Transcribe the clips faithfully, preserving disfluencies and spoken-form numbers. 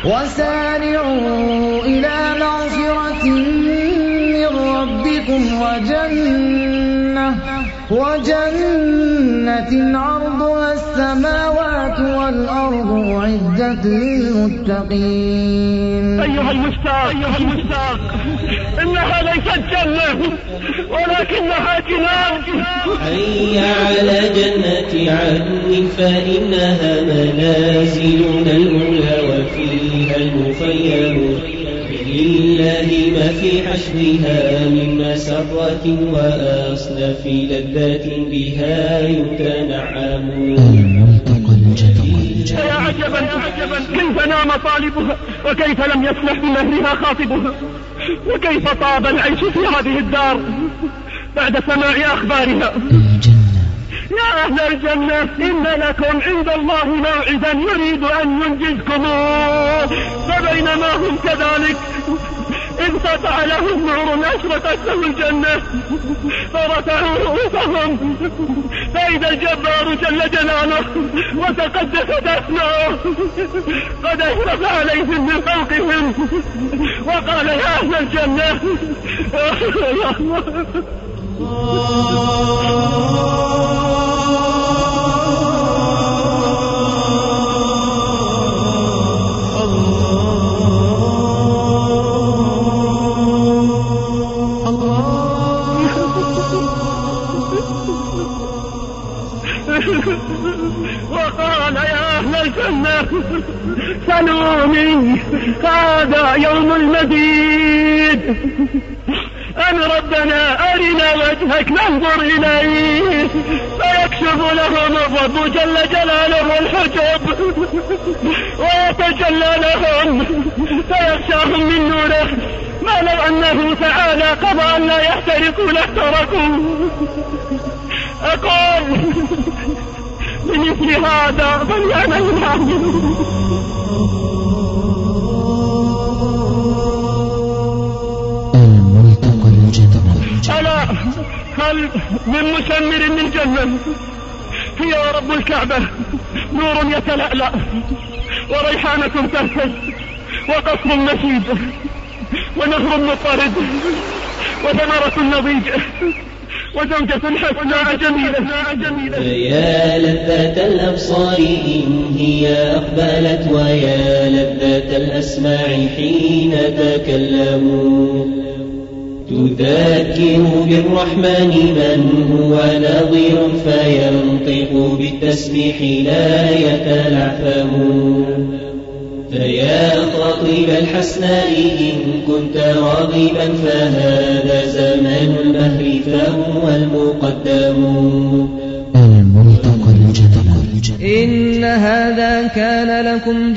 وسارعوا إلى مغفرة من ربكم وجنة, وجنة عرضها السماوات والأرض أعدت للمتقين. أيها المشتاق, أيها المشتاق إنها ليست جنة ولكنها جنان. حي على جنة عدن فإنها منازلنا الأولى وفيها المخيم. لله ما في حشرها من مسرة وأصناف لذات بها يتنعمون. يا عجبا عجبا كيف نام طالبها وكيف لم يسمح بمهرها خاطبها، وكيف طاب العيش في هذه الدار بعد سماع أخبارها. يا أهل الجنة إن لكم عند الله موعدا يريد أن ينجزكموه. فبينما هم كذلك إذ سطع لهم نور أشرقت له الجنة فرفعوا رؤوسهم فإذا الجبار جل جلاله وتقدست أسماؤه قد أشرف عليهم من فوقهم وقال يا أهل الجنة وقال يا أهل الجنة سلوني هذا يوم المزيد أن ربنا أرنا وجهك ننظر إليه فيكشف لهم الرب جل جلاله الحجب ويتجلى لهم فيغشاهم من نوره ما لو أنه تعالى قضى أن لا يحترقوا لاحترقوا. أقول بمثل هذا فليعمل العاملون. الملتقى الجنة. ألا هل من مسمر من جنة هي رب الكعبة نور يتلألأ وريحانة تهتز وقصر مشيد ونهر مطرد وثمرة نضيج وزوجة حسناء جميلة. يا لذة الأبصار إن هي أقبلت ويا لذة الأسماع حين تكلموا تذكر بالرحمن من هو نظير فينطق بالتسبيح لا يتلعثم. فيا خاطب الحسناء إن كنت راغبا فهذا زمن المهر فهو المقدم. الملتقى الجنة. إن هذا كان لكم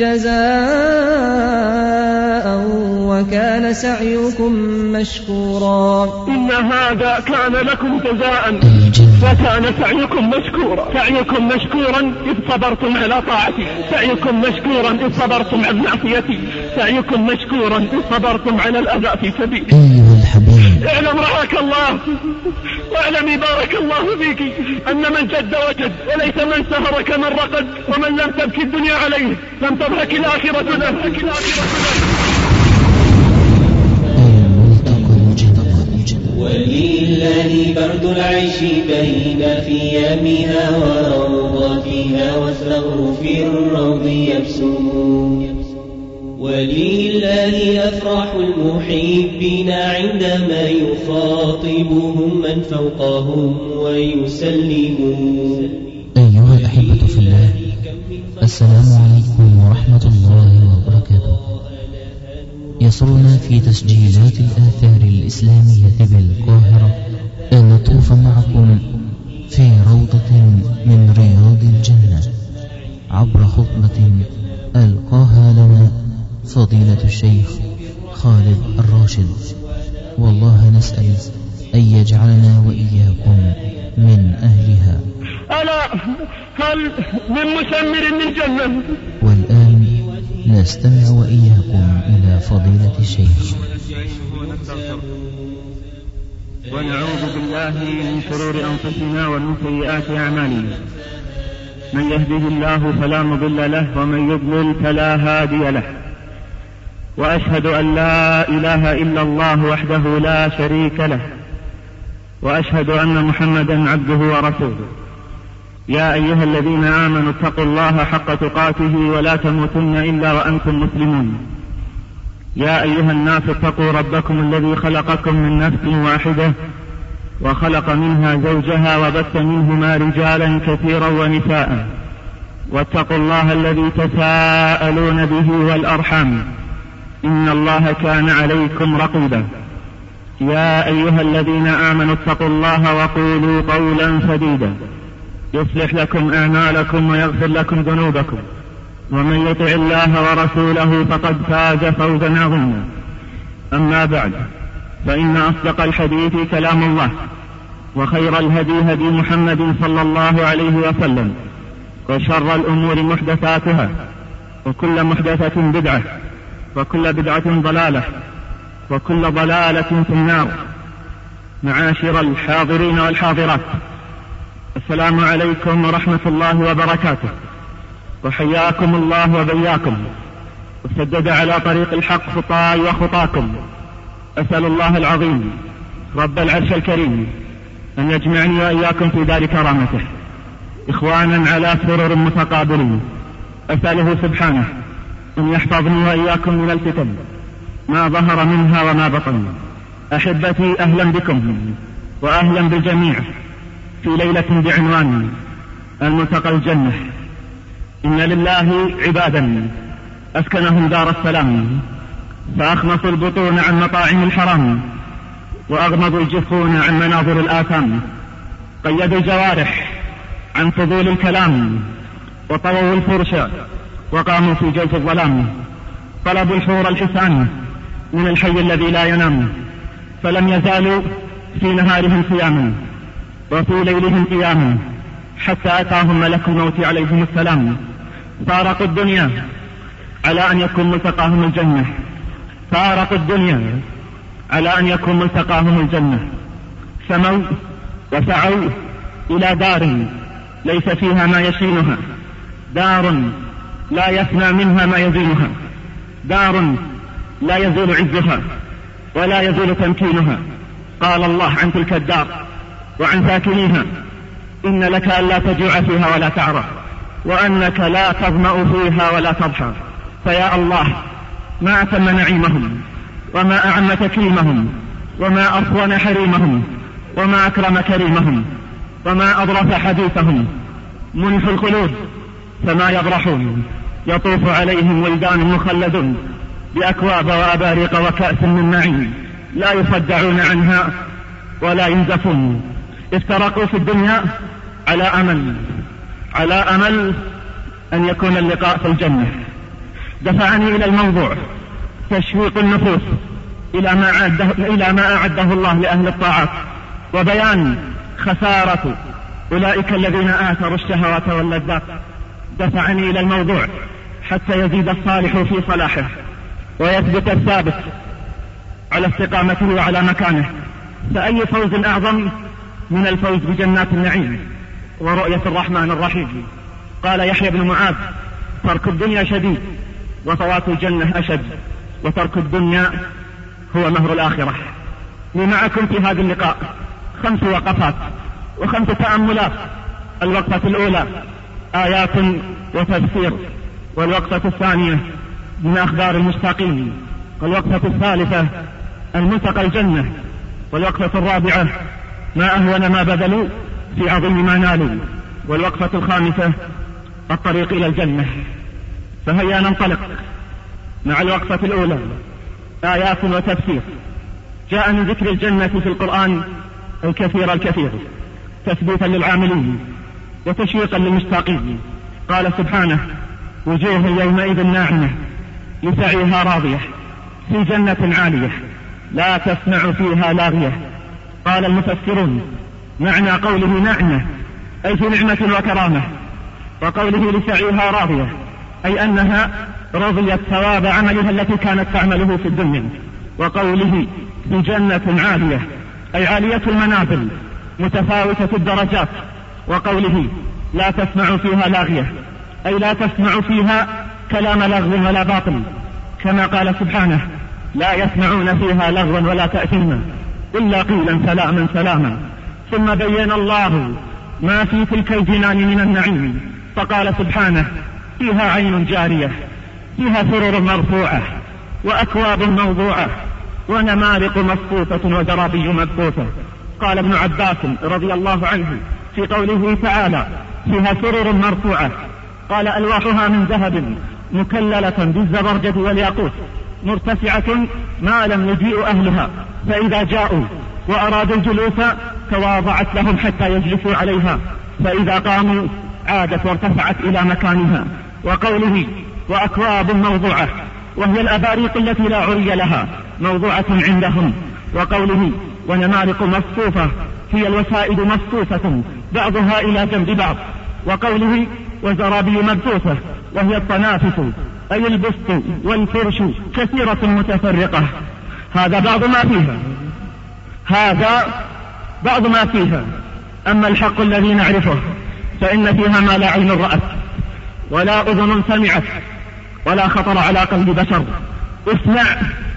جزاء وكان سعيكم مشكورا. إن هذا كان لكم جزاء وكان سعيكم مشكورا. سعيكم مشكورا إذ صبرتم على طاعتي، سعيكم مشكورا إذ صبرتم عن معصيتي، سعيكم مشكورا إذ صبرتم على الأذى في سبيلي. أيها الحبيب اعلم رعاك الله واعلمي بارك الله فيك أن من جد وجد وليس من سهر كمن رقد، ومن لم تبكي الدنيا عليه لم تضحك الآخرة له. ولله برد العيش بين خيامها وروضاتها والثغر في الروض يبسم. ولله أفراح المحبين عندما يخاطبهم من فوقهم ويسلمون. أيها الأحبة في الله، السلام عليكم ورحمة الله وبركاته. يسرنا في تسجيلات الآثار الإسلامية بالقاهرة أن نطوف معكم في روضة من رياض الجنة عبر خطبة ألقاها لنا فضيلة الشيخ خالد الراشد، والله نسأل أن يجعلنا وإياكم من أهلها. ألا هل من مسمر من جنة. والآن نستمع وإياكم إلى فضيلة الشيخ. ونعوذ بالله من شرور أنفسنا ومن سيئات أعمالنا، من يهده الله فلا مضل له ومن يضلل فلا هادي له، وأشهد أن لا إله إلا الله وحده لا شريك له، وأشهد أن محمدا عبده ورسوله. يا أيها الذين آمنوا اتقوا الله حق تقاته ولا تموتن إلا وأنتم مسلمون. يا أيها الناس اتقوا ربكم الذي خلقكم من نفس واحدة وخلق منها زوجها وبث منهما رجالا كثيرا ونساء، واتقوا الله الذي تساءلون به والأرحام إن الله كان عليكم رقيبا. يا أيها الذين آمنوا اتقوا الله وقولوا قولا سديدا يصلح لكم أعمالكم ويغفر لكم ذنوبكم، ومن يطع الله ورسوله فقد فاز فوزا عظيما. أما بعد، فإن أصدق الحديث كلام الله، وخير الهدي هدي محمد صلى الله عليه وسلم، وشر الأمور محدثاتها، وكل محدثة بدعة، وكل بدعة ضلالة، وكل ضلالة في النار. معاشر الحاضرين والحاضرات، السلام عليكم ورحمة الله وبركاته، وحياكم الله وبياكم، وسدد على طريق الحق خطاي وخطاكم. أسأل الله العظيم رب العرش الكريم أن يجمعني وإياكم في دار كرامته إخوانا على سرر متقابلين. أسأله سبحانه أن يحفظني وإياكم من الفتن ما ظهر منها وما بطن. أحبتي، أهلا بكم وأهلا بالجميع في ليلة بعنوان الملتقى الجنة. إن لله عبادا أسكنهم دار السلام، فأخمصوا البطون عن مطاعم الحرام، وأغمضوا الجفون عن مناظر الآثام، قيدوا الجوارح عن فضول الكلام، وطووا الفرش وقاموا في جوف الظلام، طلبوا الحور الحسان من الحي الذي لا ينام، فلم يزالوا في نهارهم صياما وفي ليلهم قياما، حتى أتاهم ملك الموت عليهم السلام. فارقوا الدنيا على أن يكون ملتقاهم الجنة، فارقوا الدنيا على أن يكون ملتقاهم الجنة، سموا وسعوا إلى دار ليس فيها ما يشينها، دار لا يفنى منها ما يزينها، دار لا يزول عزها ولا يزول تمكينها. قال الله عن تلك الدار وعن ساكنيها: إن لك ألا تجوع فيها ولا تعرى، وأنك لا تظمأ فيها ولا تضحى. فيا الله، ما أتم نعيمهم، وما أعم تكريمهم، وما أصون حريمهم، وما أكرم كريمهم، وما أضرف حديثهم. منح الخلود فما يبرحون، يطوف عليهم ولدان مخلدون بأكواب وأباريق وكأس من معين، لا يصدعون عنها ولا ينزفون. افترقوا في الدنيا على أمل على أمل أن يكون اللقاء في الجنة. دفعني إلى الموضوع تشويق النفوس إلى ما أعده, إلى ما أعده الله لأهل الطاعات، وبيان خسارة أولئك الذين آثروا الشهوات واللذات. دفعني إلى الموضوع حتى يزيد الصالح في صلاحه، ويثبت الثابت على استقامته وعلى مكانه. فأي فوز أعظم من الفوز بجنات النعيم ورؤية الرحمن الرحيم. قال يحيى بن معاذ: ترك الدنيا شديد وفوات الجنة أشد، وترك الدنيا هو مهر الآخرة. لي معكم في هذا اللقاء خمس وقفات وخمس تأملات. الوقفة الأولى آيات وتفسير، والوقفة الثانية من أخبار المشتاقين، والوقفة الثالثة الملتقى الجنة، والوقفة الرابعة ما أهون ما بذلوا في عظيم ما نالوا، والوقفة الخامسة الطريق إلى الجنة. فهيا ننطلق مع الوقفة الأولى، آيات وتفسير. جاء من ذكر الجنة في القرآن الكثير الكثير تثبيتا للعاملين وتشويقا للمشتاقين. قال سبحانه: وجوه يومئذ ناعمة لسعيها راضية في جنة عالية لا تسمع فيها لاغية. قال المفسرون: معنى قوله ناعمة أي في نعمة وكرامة، وقوله لسعيها راضية أي أنها رضيت ثواب عملها التي كانت تعمله في الدنيا. وقوله في جنة عالية أي عالية المنازل متفاوتة الدرجات. وقوله لا تسمع فيها لاغية أي لا تسمع فيها كلام لغو ولا باطل، كما قال سبحانه: لا يسمعون فيها لغوا ولا تأثيما إلا قيلا سلاما سلاما. ثم بين الله ما في تلك الجنان من النعيم فقال سبحانه: فيها عين جارية فيها سرر مرفوعة وأكواب موضوعة ونمارق مصفوفة وزرابي مبثوثة. قال ابن عباس رضي الله عنه في قوله تعالى: فيها سرر مرفوعة، قال: ألواحها من ذهب مكللة بالزبرجد والياقوت مرتفعة ما لم يجيء أهلها، فإذا جاءوا وأرادوا الجلوس تواضعت لهم حتى يجلسوا عليها، فإذا قاموا عادت وارتفعت إلى مكانها. وقوله: وأكواب موضوعة، وهي الأباريق التي لا عري لها موضوعة عندهم. وقوله: ونمارق مصفوفة، هي الوسائد مصفوفة بعضها إلى جنب بعض. وقوله: وزرابي مبثوثة، وهي الطنافس أي البسط والفرش كثيرة متفرقة. هذا بعض ما فيها هذا بعض ما فيها أما الحق الذي نعرفه فإن فيها ما لا عين رأت ولا أذن سمعت ولا خطر على قلب بشر. اسمع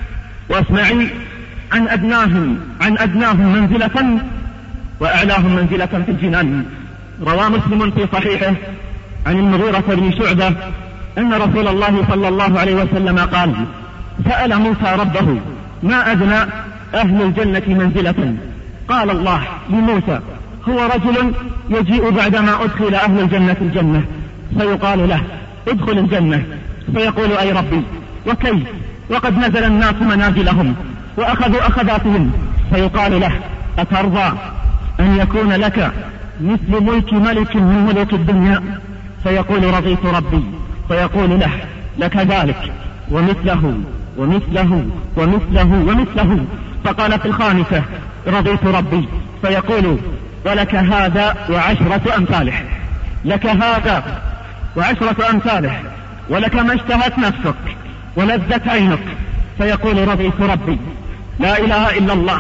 واسمعي عن أدناهم عن أدناهم منزلة وأعلاهم منزلة في الجنان. روى مسلم في صحيحه عن المغيرة بن شعبة أن رسول الله صلى الله عليه وسلم قال: سأل موسى ربه: ما أدنى أهل الجنة منزلة؟ قال الله لموسى: هو رجل يجيء بعدما أدخل أهل الجنة الجنة فيقال له: ادخل الجنة، فيقول: أي ربي، وكيف وقد نزل الناس منازلهم وأخذوا أخذاتهم؟ فيقال له: أترضى أن يكون لك مثل ملك ملك من ملوك الدنيا؟ فيقول: رضيت ربي. فيقول له: لك ذلك ومثله ومثله ومثله ومثله. فقال في الخامسة: رضيت ربي. فيقول: ولك هذا وعشرة أمثاله، لك هذا وعشرة أمثاله، ولك ما اشتهت نفسك ولذت عينك. فيقول: رضيت ربي. لا إله إلا الله.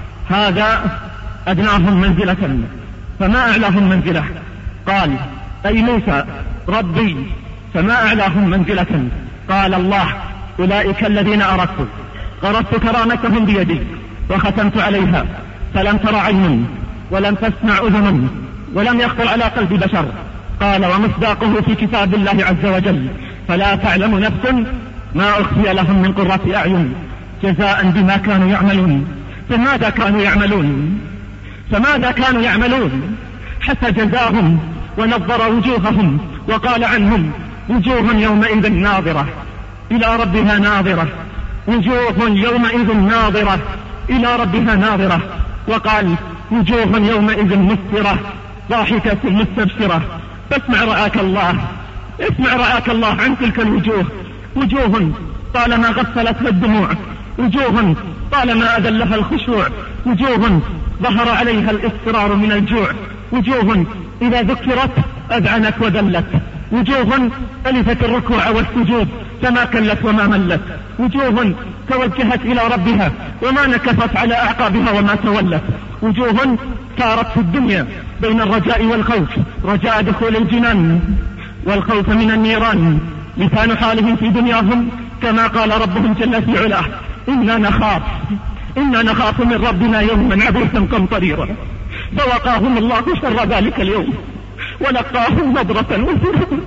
هذا أدناهم منزلة، فما أعلاهم منزلة؟ قال: أي موسى ربي. فما أعلاهم منزلة؟ قال الله: أولئك الذين أردت قرضت كرامتهم بيدي وختمت عليها فلم تر عين ولم تسمع أذن ولم يخطر على قلب بشر. قال: ومصداقه في كتاب الله عز وجل: فلا تعلم نفس ما أخفي لهم من قرة أعين جزاء بما كانوا يعملون. فماذا كانوا يعملون فماذا كانوا يعملون حتى جزاهم ونظر وجوههم وقال عنهم: وجوه يومئذ ناظرة إلى ربها ناظرة، وجوه يومئذ ناظرة إلى ربها ناظرة. وقال: وجوه يومئذ مسفرة ضاحكة مستبشرة. فاسمع رعاك الله اسمع رعاك الله عن تلك الوجوه. وجوه طالما غسلتها الدموع، وجوه طالما أذلها الخشوع، وجوه ظهر عليها الاضطرار من الجوع، وجوه إذا ذكرت أذعنت وذلت، وجوه ألفت الركوع والسجود فما كلت وما ملت، وجوه توجهت إلى ربها وما نكفت على أعقابها وما تولت، وجوه صارت في الدنيا بين الرجاء والخوف، رجاء دخول الجنان والخوف من النيران. لسان حالهم في دنياهم كما قال ربهم جل في علاه: إنا نخاف إنا نخاف من ربنا يوما عبوسا قمطريرا. فوقاهم الله شر ذلك اليوم ولقاهم نضرة وسرورا.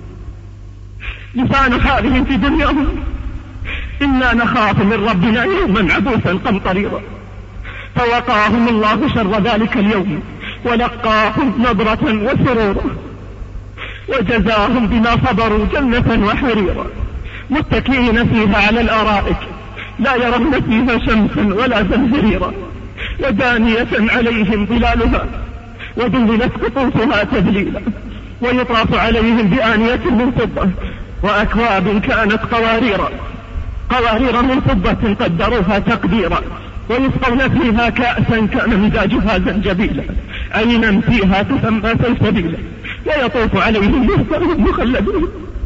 لسان حالهم في دنياهم: إنا نخاف من ربنا يوما عبوسا قمطريرا. فوقاهم الله شر ذلك اليوم ولقاهم نضرة وسرورا وجزاهم بما صبروا جنة وحريرا متكئين فيها على الأرائك لا يرون فيها شمسا ولا زمهريرا ودانية عليهم ظلالها وذللت قطوفها تذليلا ويطاف عليهم بآنية من فضة وأكواب كانت قواريرا قوارير من فضة قدروها تقديرا ويسقون فيها كأسا كان مزاجها زنجبيلا عينا فيها تسمى سلسبيلا ويطوف عليهم ولدان مخلدون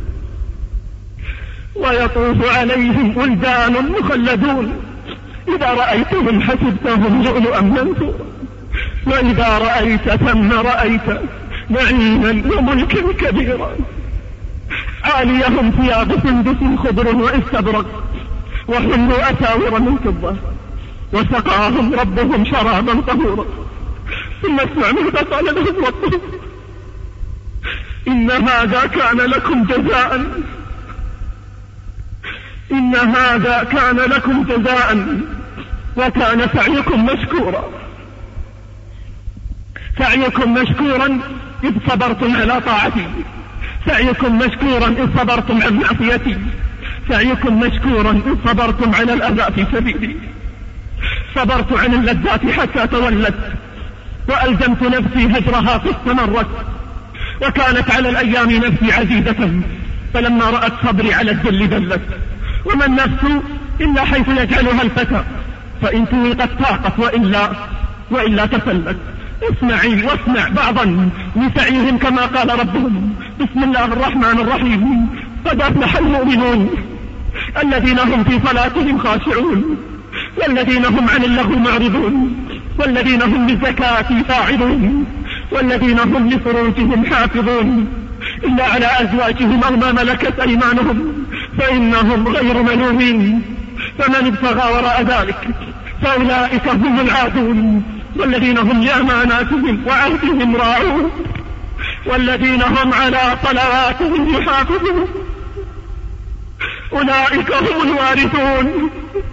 ويطوف عليهم ولدان مخلدون إذا رأيتهم حسبتهم لؤلؤا منثورا وإذا رأيت ثم رأيت نعيما وملكا كبيرا عاليهم ثياب سندس خضر واستبرق وحلوا أساور من فضة وسقاهم ربهم شرابا طهورا. ثم اسمع ماذا قال لهم ربهم: إن هذا كان لكم جزاء إن هذا كان لكم جزاء وكان سعيكم مشكورا. سعيكم مشكورا إذ صبرتم على طاعتي، سعيكم مشكورا إذ صبرتم عن معصيتي، سعيكم مشكورا إذ صبرتم على الأذى في سبيلي. صبرت عن اللذات حتى تولت، وألزمت نفسي هجرها فاستمرت، وكانت على الأيام نفسي عزيزة، فلما رأت صبري على الذل ذلت. وما النفس إلا حيث يجعلها الفتى، فإن توقت طاقت وإلا, وإلا تفلت. اسمعي واسمع بعضا لسعيهم كما قال ربهم: بسم الله الرحمن الرحيم. قد أفلح المؤمنون الذين هم في صلاتهم خاشعون، والذين هم عن اللغو معرضون، والذين هم للزكاة فاعلون، والذين هم لفروجهم حافظون، إلا على أزواجهم أو ما ملكت أيمانهم فإنهم غير ملومين. فمن ابتغى وراء ذلك فأولئك هم العادون، والذين هم لأماناتهم وعهدهم راعون، والذين هم على صلواتهم يحافظون، أولئك هم الوارثون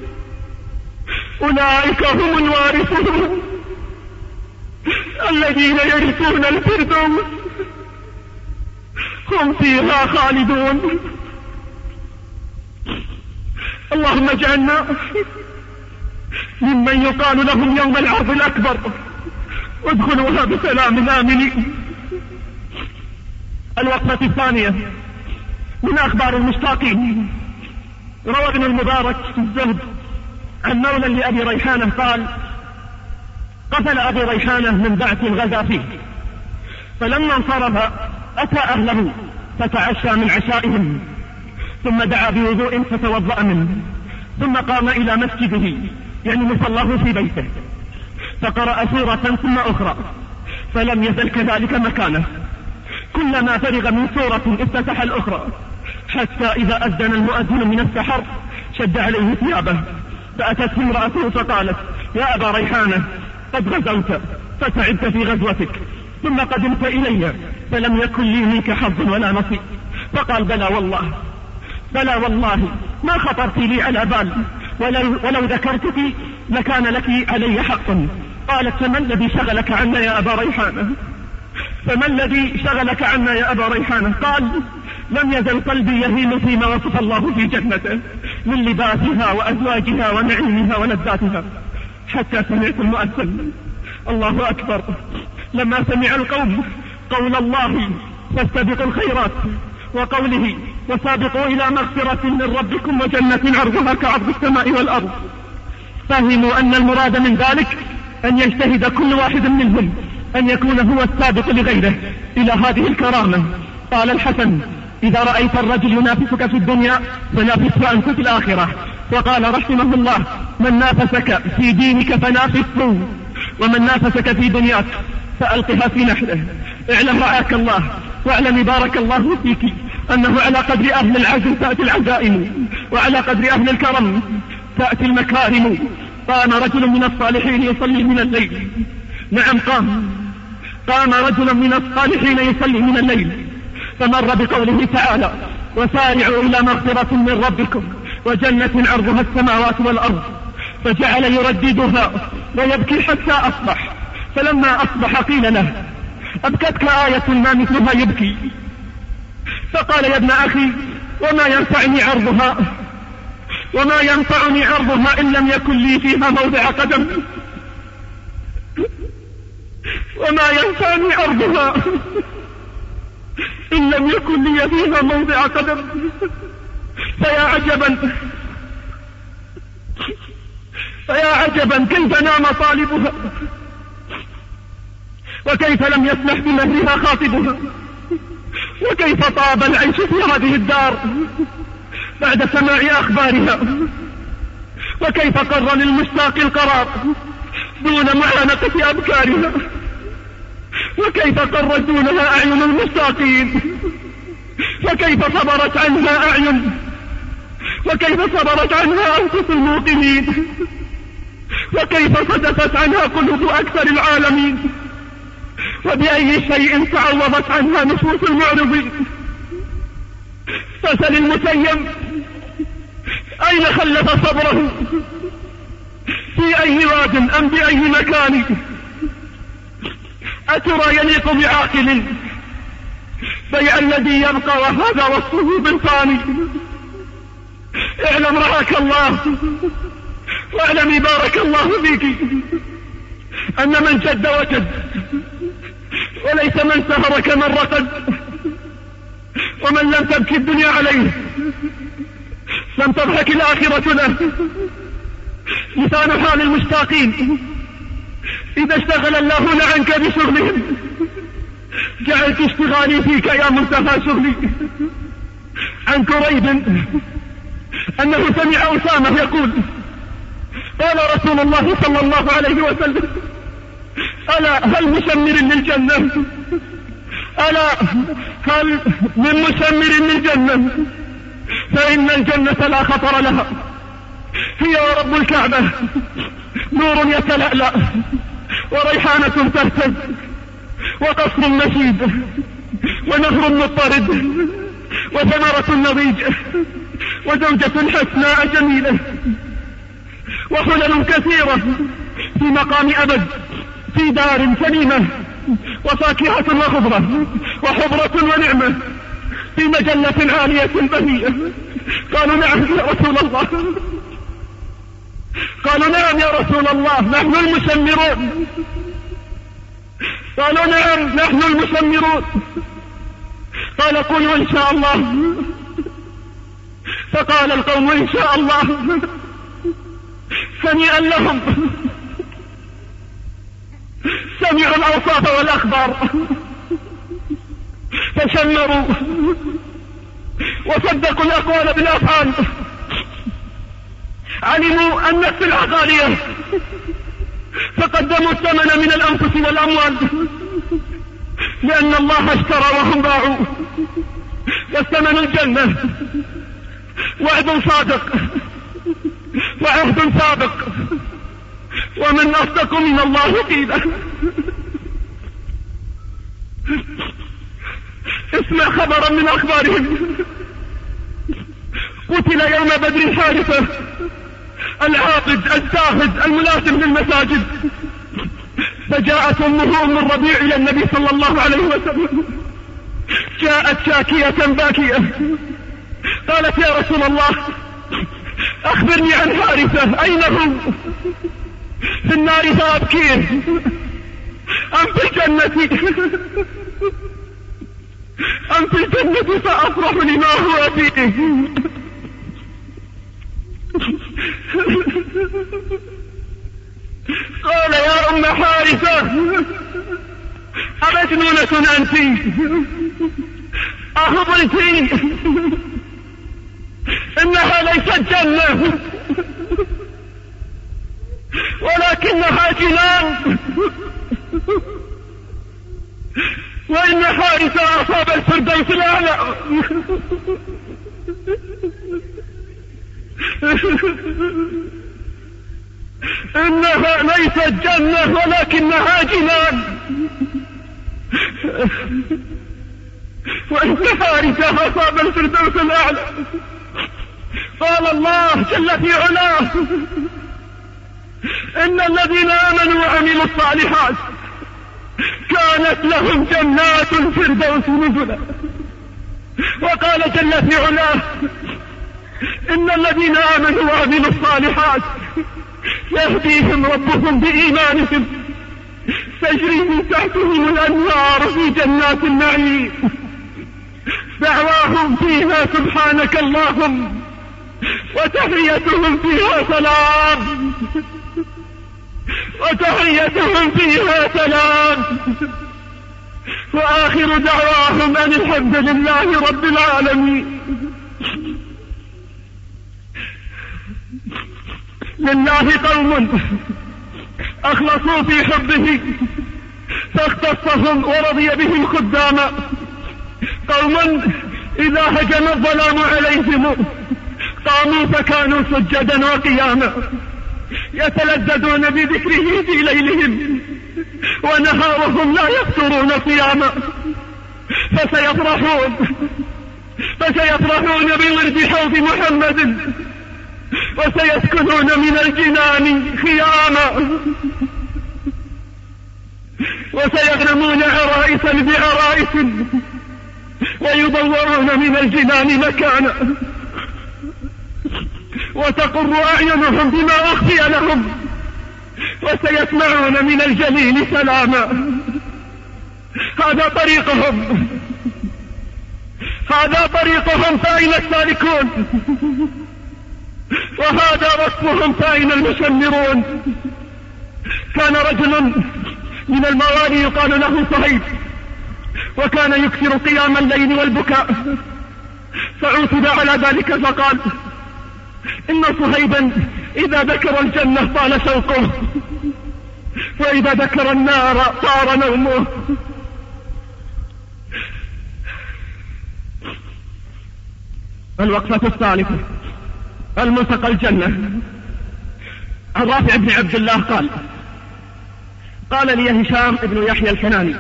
أولئك هم الوارثون الذين يرثون الفردوس هم فيها خالدون. اللهم اجعلنا ممن يقال لهم يوم العرض الأكبر: ادخلوها بسلام آمنين. الوقفة الثانية من أخبار المشتاقين. روى ابن المبارك في الزهد عن مولى لأبي ريحانة قال: قتل أبي ريحانة من بعث غزا فيه، فلما انصرف أتى أهله فتعشى من عشائهم، ثم دعا بوضوء فتوضأ منه، ثم قام إلى مسجده يعني مصلاه في بيته، فقرأ سورة ثم أخرى، فلم يزل كذلك مكانه، كلما فرغ من سورة افتتح الأخرى، حتى إذا أذن المؤذن من السحر شد عليه ثيابه، فأتته امرأته فقالت: يا أبا ريحانة قد غزوت فتعبت في غزوتك، ثم قدمت إلي فلم يكن لي منك حظ ولا نصيب. فقال: بلى والله بلى والله ما خطرت لي على بال، ولو, ولو ذكرتك لكان لك علي حق. قالت: فما الذي شغلك عنا يا أبا ريحانة فما الذي شغلك عنا يا أبا ريحانة قال: لم يزل قلبي يهيم فيما وصف الله في جنته من لباسها وأزواجها ونعيمها ولذاتها، حتى سمعت المؤذن الله أكبر. لما سمع القوم قول الله فاستبقوا الخيرات وقوله وسابقوا إلى مغفرة من ربكم وجنة عرضها كعرض السماء والأرض، فهموا أن المراد من ذلك أن يجتهد كل واحد منهم أن يكون هو السابق لغيره إلى هذه الكرامة. قال الحسن: إذا رأيت الرجل ينافسك في الدنيا فنافسه أنت في الآخرة. وقال رحمه الله: من نافسك في دينك فنافسه، ومن نافسك في دنياك فألقها في نحره. اعلم رعاك الله، واعلم بارك الله فيك أنه على قدر أهل العزم تأتي العزائم، وعلى قدر أهل الكرم تأتي المكارم. قام رجل من الصالحين يصلي من الليل، نعم قام قام رجل من الصالحين يصلي من الليل، فمر بقوله تعالى: وسارعوا إلى مغفرة من ربكم وجنة عرضها السماوات والأرض، فجعل يرددها ويبكي حتى أصبح. فلما أصبح قيل له: أبكتك آية ما مثلها يبكي؟ فقال: يا ابن أخي، وما ينفعني عرضها وما ينفعني عرضها إن لم يكن لي فيها موضع قدم وما ينفعني عرضها إن لم يكن لي فيها موضع قدم. فيا عجبا فيا عجبا كيف نام طالبها، وكيف لم يسمح بمهرها خاطبها، وكيف طاب العيش في هذه الدار بعد سماع أخبارها، وكيف قر للمشتاق القرار دون معانقة أبكارها، وكيف قرت دونها أعين المشتاقين، وكيف صبرت عنها أعين وكيف صبرت عنها أنفس الموقنين، وكيف صدفت عنها قلوب أكثر العالمين، وبأي شيء تعوضت عنها نفوس المعرضين. فسل المسيب أين خلف صبره، في أي واد أم بأي مكان؟ أترى يليق بعاقل بيع الذي يبقى وهذا وصفه بالفاني؟ اعلم رعاك الله واعلمي بارك الله فيك أن من جد وجد، وليس من سهر كمن رقد، ومن لم تبكي الدنيا عليه لم تضحك الآخرة له. لسان حال المشتاقين إذا اشتغل الله عنك بشغلهم جعلت اشتغالي فيك يا منتهى شغلي. عن كريب أنه سمع أسامة يقول قال رسول الله صلى الله عليه وسلم ألا هل مشمر للجنة، ألا هل من مشمر للجنة، فإن الجنة لا خطر لها، هي ورب الكعبة نور يتلألأ وريحانة تهتز وقصر مشيد ونهر مضطرد وثمرة نضيج وزوجة حسناء جميلة وحلل كثيرة في مقام أبد في دار سليمة وفاكهة وخضرة وحضرة ونعمة في مجلة عالية بهية. قالوا نعم يا رسول الله، قالوا نعم يا رسول الله نحن المشمرون، قالوا نعم نحن المشمرون. قال قولوا إن شاء الله، فقال القوم إن شاء الله. هنيئا لهم، سمعوا الأوصاف والأخبار فشمروا وصدقوا الأقوال بالأفعال، علموا أن السلعة غالية فقدموا الثمن من الأنفس والأموال، لأن الله اشترى وهم باعوا، والثمن الجنة وعد صادق وعهد سابق، ومن أصدق من الله قيلا. اسمع خبرا من أخبارهم. قتل يوم بدر حارثة العابد الزاهد الملازم للمساجد، فجاءت أمه أم الربيع إلى النبي صلى الله عليه وسلم، جاءت شاكية باكية قالت يا رسول الله أخبرني عن حارثة، أين هو؟ في النار فأبكيه أم في الجنة؟ أم في الجنة فأفرح لما هو فيه؟ قال يا أم حارثة أمجنونة أنت؟ أخبرتي إنها ليست جنة ولكنها جنان، وإن حارثة أصاب الفردوس الأعلى. إنها ليست جنة ولكنها جنان، وإن حارثة أصاب الفردوس الأعلى. قال الله جل في علاه إن الذين آمنوا وعملوا الصالحات كانت لهم جنات الفردوس نزلا. وقال جل في علاه إن الذين آمنوا وعملوا الصالحات يهديهم ربهم بإيمانهم تجري من تحتهم الأنهار في جنات النعيم، دعواهم فيها سبحانك اللهم وتحيتهم فيها سلام، وتحيتهم فيها سلام، وآخر دعواهم أن الحمد لله رب العالمين. لله قوم أخلصوا في حبه فاختصهم ورضي بهم خداما، قوم إذا هجم الظلام عليهم قاموا فكانوا سجدا وقياما يتلذذون بذكره في ليلهم ونهارهم لا يفترون صياما. فسيفرحون فسيفرحون بورد حوض محمد وسيسكنون من الجنان خياما وسيغنمون عرائسا بعرائس ويبورون من الجنان مكانا وتقر أعينهم بما أخفي لهم وسيسمعون من الجليل سلاما. هذا طريقهم هذا طريقهم فأين السالكون وهذا وصفهم فأين المشمرون. كان رجل من الموالي يقال له صهيب وكان يكثر قيام الليل والبكاء فعوتب على ذلك فقال إن صهيبا إذا ذكر الجنة طال شوقه وإذا ذكر النار طار نومه. الوقفة الثالثة الملتقى الجنة. عن رافع بن عبد الله قال قال لي هشام بن يحيى الكناني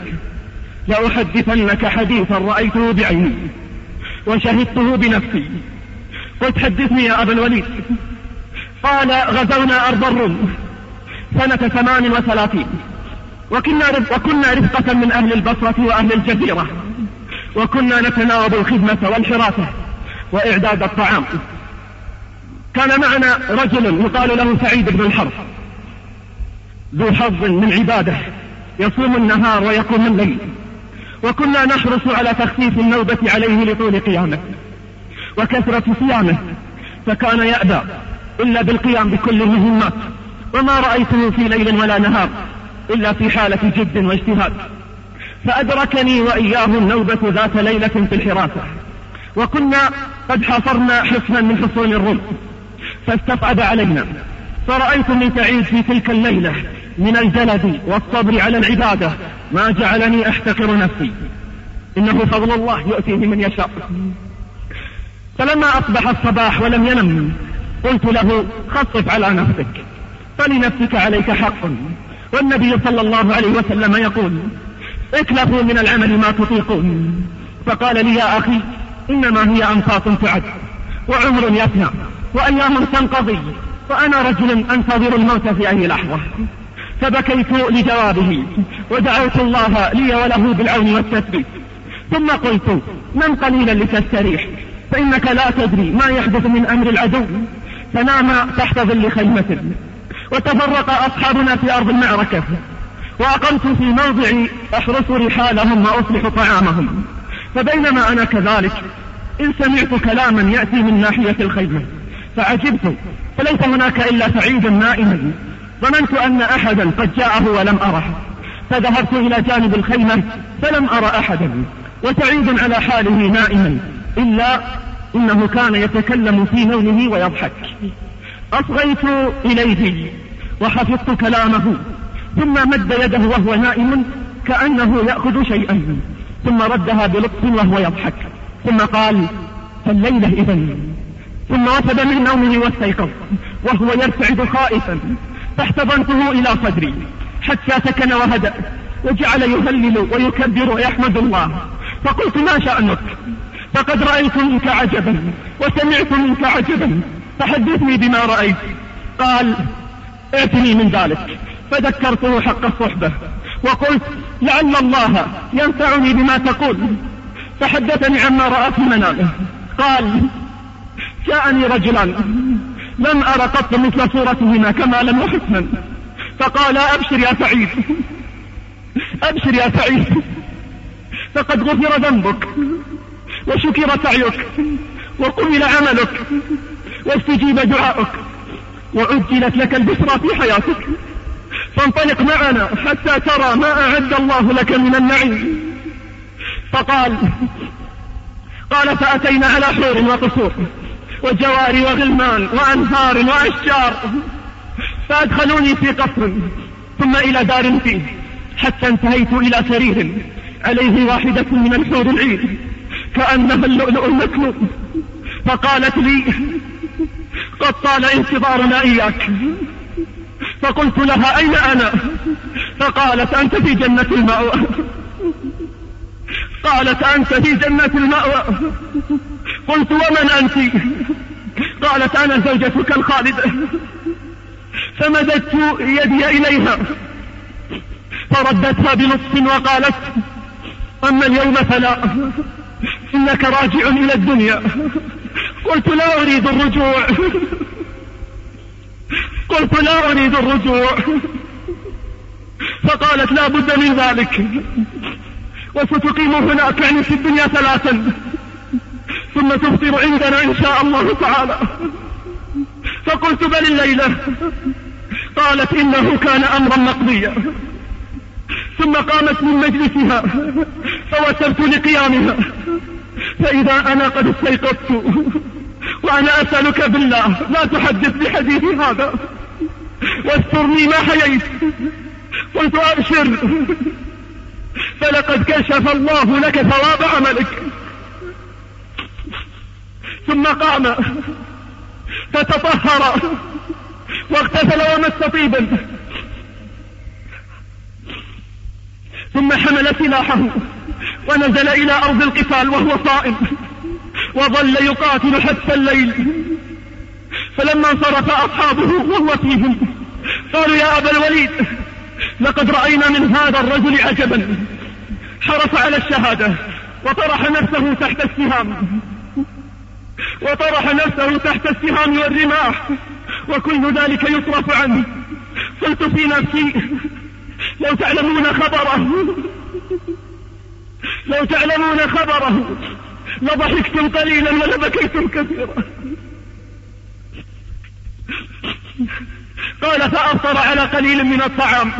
لأحدثنك حديثا رأيته بعيني وشهدته بنفسي. قلت حدثني يا أبا الوليد. قال غزونا أرض الروم سنة ثمان وثلاثين وكنا, وكنا رفقة من أهل البصرة وأهل الجزيرة وكنا نتناوب الخدمة والحراسة وإعداد الطعام. كان معنا رجل يقال له سعيد بن الحرب ذو حظ من عباده يصوم النهار ويقوم الليل وكنا نحرص على تخفيف النوبة عليه لطول قيامه وكثرة صيامه فكان يأبى إلا بالقيام بكل المهمات وما رأيته في ليل ولا نهار إلا في حالة جد واجتهاد. فأدركني وإياه النوبة ذات ليلة في الحراسة وكنا قد حاصرنا حصنا من حصون الروم فاستبعد علينا فرأيت من سعيد في تلك الليلة من الجلد والصبر على العبادة ما جعلني أحتقر نفسي. إنه فضل الله يؤتيه من يشاء. فلما أصبح الصباح ولم ينم قلت له خفف على نفسك فلنفسك عليك حق والنبي صلى الله عليه وسلم يقول اكلفوا من العمل ما تطيقون. فقال لي يا أخي إنما هي أنفاس تعد وعمر يفنى وأيام تنقضي وأنا رجل أنتظر الموت في أي لحظة. فبكيت لجوابه ودعوت الله لي وله بالعون والتثبيت ثم قلت نم قليلا لتستريح فإنك لا تدري ما يحدث من أمر العدو. فنام تحت ظل خيمة وتفرق أصحابنا في أرض المعركة وأقمت في موضع أحرس رحالهم وأصلح طعامهم. فبينما أنا كذلك إن سمعت كلاما يأتي من ناحية الخيمة فعجبت فليس هناك إلا سعيد نائما. ظننت أن أحدا قد جاءه ولم أره فذهبت إلى جانب الخيمة فلم أرى أحدا وسعيد على حاله نائما إلا إنه كان يتكلم في نومه ويضحك. أصغيت إليه وحفظت كلامه ثم مد يده وهو نائم كأنه يأخذ شيئا ثم ردها بلطف وهو يضحك ثم قال فالليلة إذن. ثم وثب من نومه واستيقظ وهو يرتعد خائفا فاحتضنته إلى صدري حتى سكن وهدأ وجعل يهلل ويكبر ويحمد الله. فقلت ما شأنك؟ فقد رأيت منك عجبا وسمعت منك عجبا فحدثني بما رأيت. قال ائتني من ذلك. فذكرته حق الصحبة وقلت لعل الله ينفعني بما تقول. فحدثني عما رأى في منامه. قال جاءني رجلان لم أرى قط مثل صورتهما كمالا وحسنا فقال أبشر يا سعيد أبشر يا سعيد فقد غفر ذنبك وشكر سعيك وقبل عملك واستجيب دعاؤك وعجلت لك البشرى في حياتك فانطلق معنا حتى ترى ما أعد الله لك من النعيم. فقال قال فأتينا على حور وقصور وجواري وغلمان وأنهار وأشجار فأدخلوني في قصر ثم إلى دار فيه حتى انتهيت إلى سرير عليه واحدة من الحور العين كأنها اللؤلؤ المكنون. فقالت لي قد طال انتظارنا إياك. فقلت لها أين أنا؟ فقالت أنت في جنة المأوى. قالت أنت في جنة المأوى. قلت ومن أنت؟ قالت أنا زوجتك الخالدة. فمددت يدي إليها فردتها بلطف وقالت أما اليوم فلا، إنك راجع إلى الدنيا. قلت لا أريد الرجوع، قلت لا أريد الرجوع. فقالت لا بد من ذلك، وستقيم هناك يعني في الدنيا ثلاثا ثم تفطر عندنا إن شاء الله تعالى. فقلت بل الليلة؟ قالت إنه كان أمرا مقضيا. ثم قامت من مجلسها فوترت لقيامها، فإذا أنا قد استيقظت وأنا أسألك بالله لا تحدث بحديثي هذا واسترني ما حييت. قلت أبشر فلقد كشف الله لك ثواب عملك. ثم قام فتطهر واغتسل ومس طيبا، ثم حمل سلاحه ونزل إلى أرض القتال وهو صائم، وظل يقاتل حتى الليل. فلما انصرف أصحابه وهو فيهم قالوا يا أبا الوليد لقد رأينا من هذا الرجل عجبا، حرص على الشهادة وطرح نفسه تحت السهام وطرح نفسه تحت السهام والرماح وكل ذلك يصرف عنه. قلت في نفسي لو تعلمون خبره لو تعلمون خبره لضحكتم قليلا ولبكيتم كثيرا. قال فأفطر على قليل من الطعام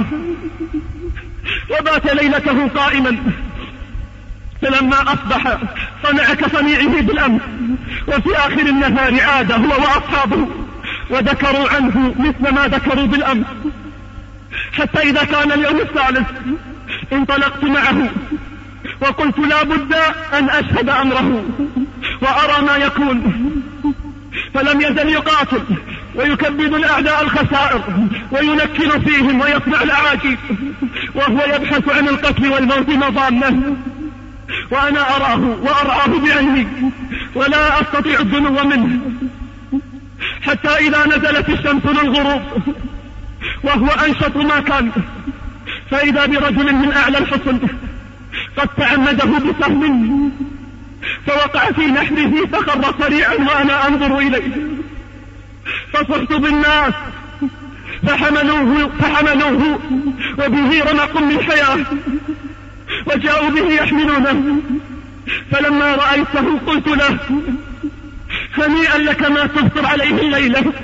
وبات ليلته قائما. فلما أصبح صنع كصنيعه بالأمس، وفي آخر النهار عاد هو وأصحابه وذكروا عنه مثل ما ذكروا بالأمس، حتى إذا كان اليوم الثالث انطلقت معه وقلت لا بد أن أشهد أمره وأرى ما يكون. فلم يزل يقاتل ويكبد الأعداء الخسائر وينكل فيهم ويصنع الأعاجيب، وهو يبحث عن القتل والموت مظانه، وأنا أراه وأرعاه بعيني ولا أستطيع الدنو منه. حتى إذا نزلت الشمس للغروب وهو أنشط ما كان، فإذا برجل من أعلى الحصن قد تعمده بسهم فوقع في نحره فخر صريعا وأنا أنظر إليه. فصرت بالناس فحملوه, فحملوه وبه رمق من حياة وجاءوا به يحملونه. فلما رأيته قلت له هنيئا لك ما تفطر عليه الليلة.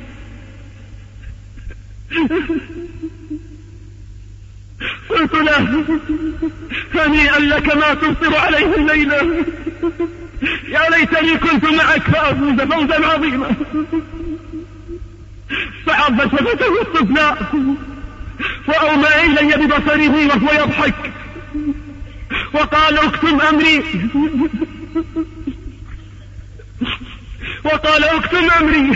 قلت له هنيئا لك ما تفطر عليه الليلة، يا ليتني كنت معك فأفوز فوزا عظيما. فعض شفته السفلى وأومى إلي ببصره وهو يضحك وقال اكتم أمري وقال اكتم أمري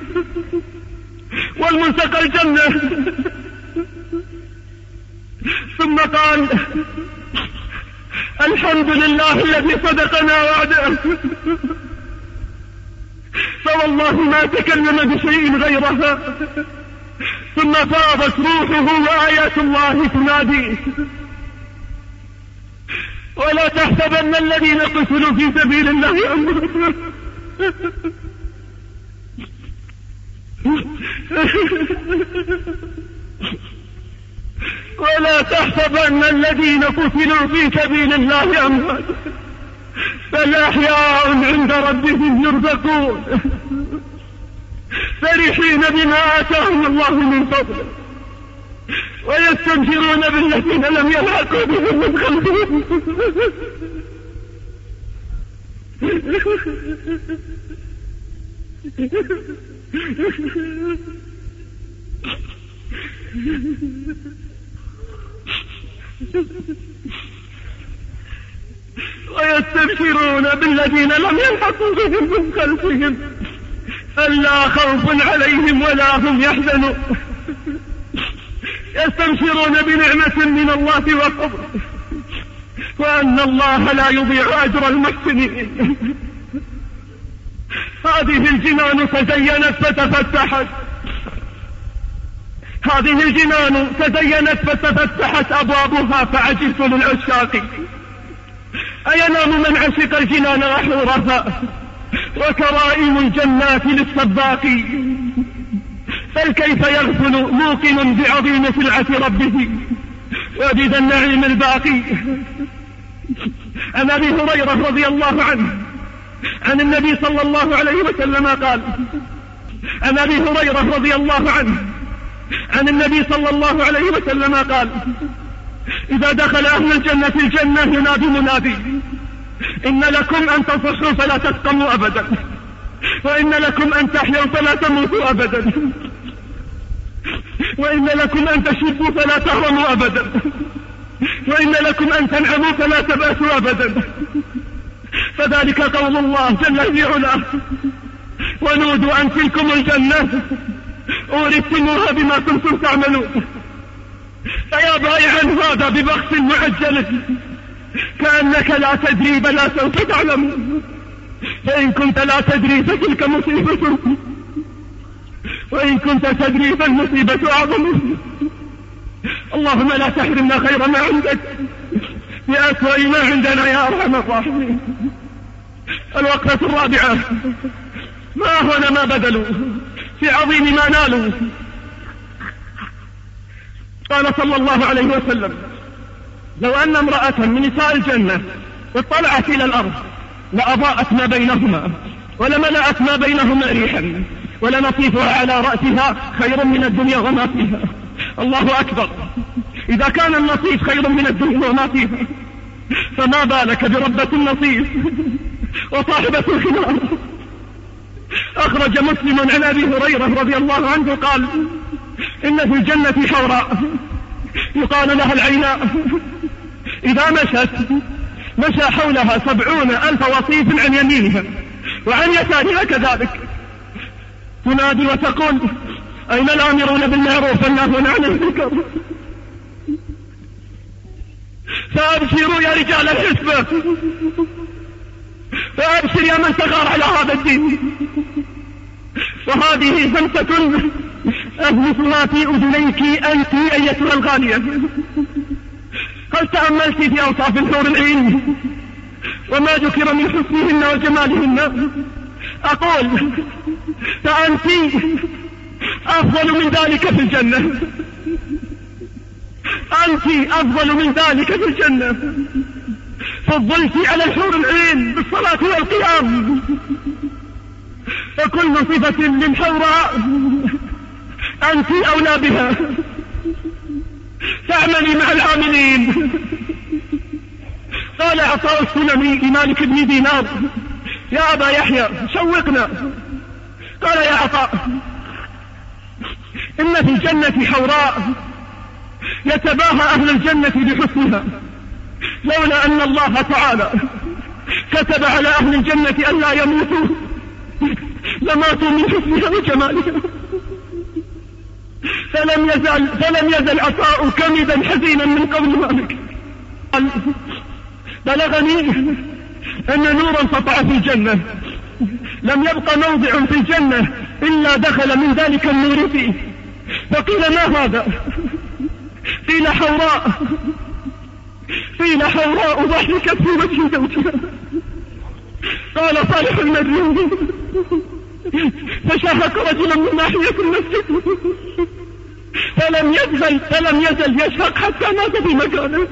والمنتقى الجنة. ثم قال الحمد لله الذي صدقنا وعده، فوالله ما تكلم بشيء غيرها. ثم فاضت روحه وآيات الله تناديه ولا تحسبن الذين قتلوا في سبيل الله أموات ولا تحسبن الذين قتلوا في سبيل الله أموات بل أحياء عند ربهم يرزقون فرحين بما آتاهم الله من فضله ويستبشرون بالذين لم يلحقوا بهم من خلفهم ويستبشرون بالذين لم يلحقوا بهم من خلفهم ألا خوف عليهم ولا هم يحزنون يستبشرون بنعمة من الله وفضل وأن الله لا يضيع أجر المحسنين. هذه الجنان تزينت فتفتحت هذه الجنان تزينت فتفتحت أبوابها فعجبت للعشاق أينام من عشق الجنان وحورها وكرائم الجنات للسباق بل كيف يغفل موقن بعظيم سلعة ربه وبذا النعيم الباقي. عن أبي هريرة رضي الله عنه عن النبي صلى الله عليه وسلم قال عن أبي هريرة رضي الله عنه عن النبي صلى الله عليه وسلم قال إذا دخل أهل الجنة الجنة ينادي منادي إن لكم أن تصحوا فلا تسقموا أبدا وإن لكم أن تحيوا فلا تموتوا أبدا وإن لكم أن تشبوا فلا تهرموا أبدا وإن لكم أن تنعموا فلا تبأسوا أبدا. فذلك قول الله جل في علاه ونودوا أن تلكم الجنة أورثتموها بما كنتم تعملون. فيا بائعا هذا ببخس معجل كأنك لا تدري بل لا سوف تعلم فإن كنت لا تدري فتلك مصيبة وإن كنت تدري فالمصيبة أعظم. اللهم لا تحرمنا خير ما عندك بأسوأ ما عندنا يا أرحم الراحمين. الوقفة الرابعة ما هنا ما بدلوا في عظيم ما نالوا. قال صلى الله عليه وسلم لو أن امرأة من نساء الجنة اطلعت إلى الأرض لأضاءت ما بينهما ولملأت ما بينهما ريحا ولنصيفها على رأسها خير من الدنيا وما فيها. الله أكبر. إذا كان النصيف خير من الدنيا وما فيها فما بالك بربة النصيف وصاحبة الخمار. أخرج مسلم عن أبي هريرة رضي الله عنه قال إن في الجنة حوراء يقال لها العيناء إذا مشت مشى حولها سبعون ألف وصيف عن يمينها وعن يسارها كذلك تنادي وتقول أين الآمرون بالمعروف والناهون عن المنكر. فأبشروا يا رجال الحسبة فأبشر يا من تغار على هذا الدين. وهذه خمسة أهمسها في أذنيك أنت أيتها الغالية. هل تأملت في أوصاف الحور العين وما ذكر من حسنهن وجمالهن؟ أقول فأنت أفضل من ذلك في الجنة أنت أفضل من ذلك في الجنة. فضلت على الحور العين بالصلاة والقيام فكل صفة من حوراء أنت أولى بها. تعملي مع العاملين. قال عطاء السلمي لمالك بن دينار يا أبا يحيى شوقنا. قال يا عطاء إن في الجنة حوراء يتباهى أهل الجنة بحسنها لولا أن الله تعالى كتب على أهل الجنة أن لا يموتوا لماتوا من حسنها وجمالها. فلم يزل, فلم يزل عطاء كمدا حزينا من قول مالك. بلغني أن نورا سطع في الجنة لم يبق موضع في الجنة إلا دخل من ذلك النور فيه. فقيل ما هذا؟ قيل حوراء قيل حوراء ضحكت في وجه زوجها. قال صالح المدين فشهق رجلا من ناحية المسجد فلم يزل فلم يزل يشهق حتى مات في مكانه.